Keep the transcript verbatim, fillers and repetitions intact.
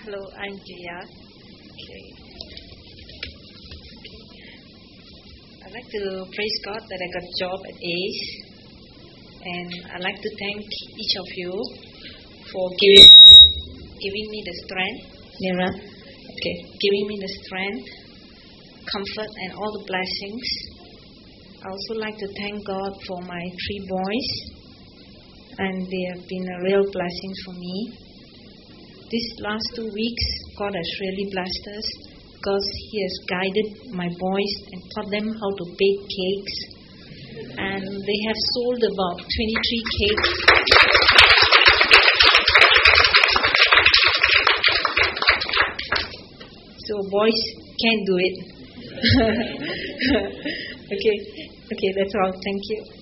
Hello, I'm Jaya. Okay. I'd like to praise God that I got a job at ACE, and I'd like to thank each of you for giving giving me the strength, Nira, okay, giving me the strength, comfort, and all the blessings. I also like to thank God for my three boys, and they have been a real blessing for me. These last two weeks, God has really blessed us because He has guided my boys and taught them how to bake cakes. And they have sold about twenty-three cakes. So boys can do it. okay, okay, that's all. Thank you.